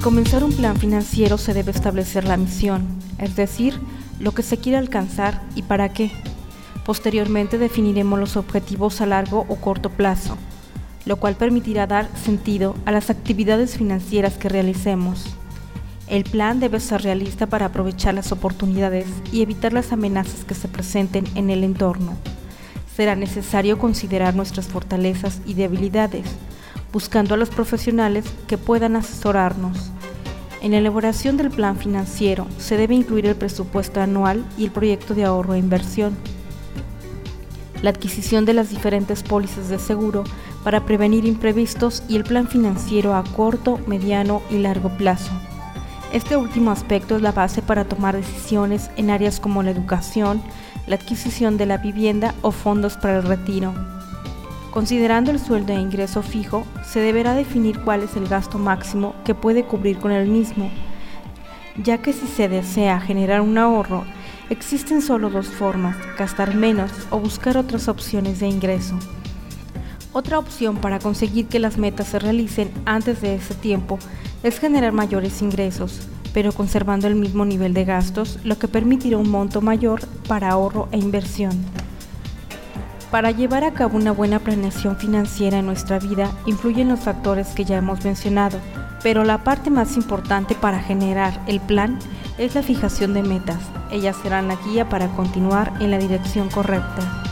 comenzar un plan financiero se debe establecer la misión, es decir, lo que se quiere alcanzar y para qué. Posteriormente definiremos los objetivos a largo o corto plazo, lo cual permitirá dar sentido a las actividades financieras que realicemos. El plan debe ser realista para aprovechar las oportunidades y evitar las amenazas que se presenten en el entorno. Será necesario considerar nuestras fortalezas y debilidades, buscando a los profesionales que puedan asesorarnos. En la elaboración del plan financiero se debe incluir el presupuesto anual y el proyecto de ahorro e inversión, la adquisición de las diferentes pólizas de seguro para prevenir imprevistos y el plan financiero a corto, mediano y largo plazo. Este último aspecto es la base para tomar decisiones en áreas como la educación, la adquisición de la vivienda o fondos para el retiro. Considerando el sueldo e ingreso fijo, se deberá definir cuál es el gasto máximo que puede cubrir con el mismo, ya que si se desea generar un ahorro, existen solo dos formas: gastar menos o buscar otras opciones de ingreso. Otra opción para conseguir que las metas se realicen antes de ese tiempo es generar mayores ingresos, pero conservando el mismo nivel de gastos, lo que permitirá un monto mayor para ahorro e inversión. Para llevar a cabo una buena planeación financiera en nuestra vida influyen los factores que ya hemos mencionado, pero la parte más importante para generar el plan es la fijación de metas. Ellas serán la guía para continuar en la dirección correcta.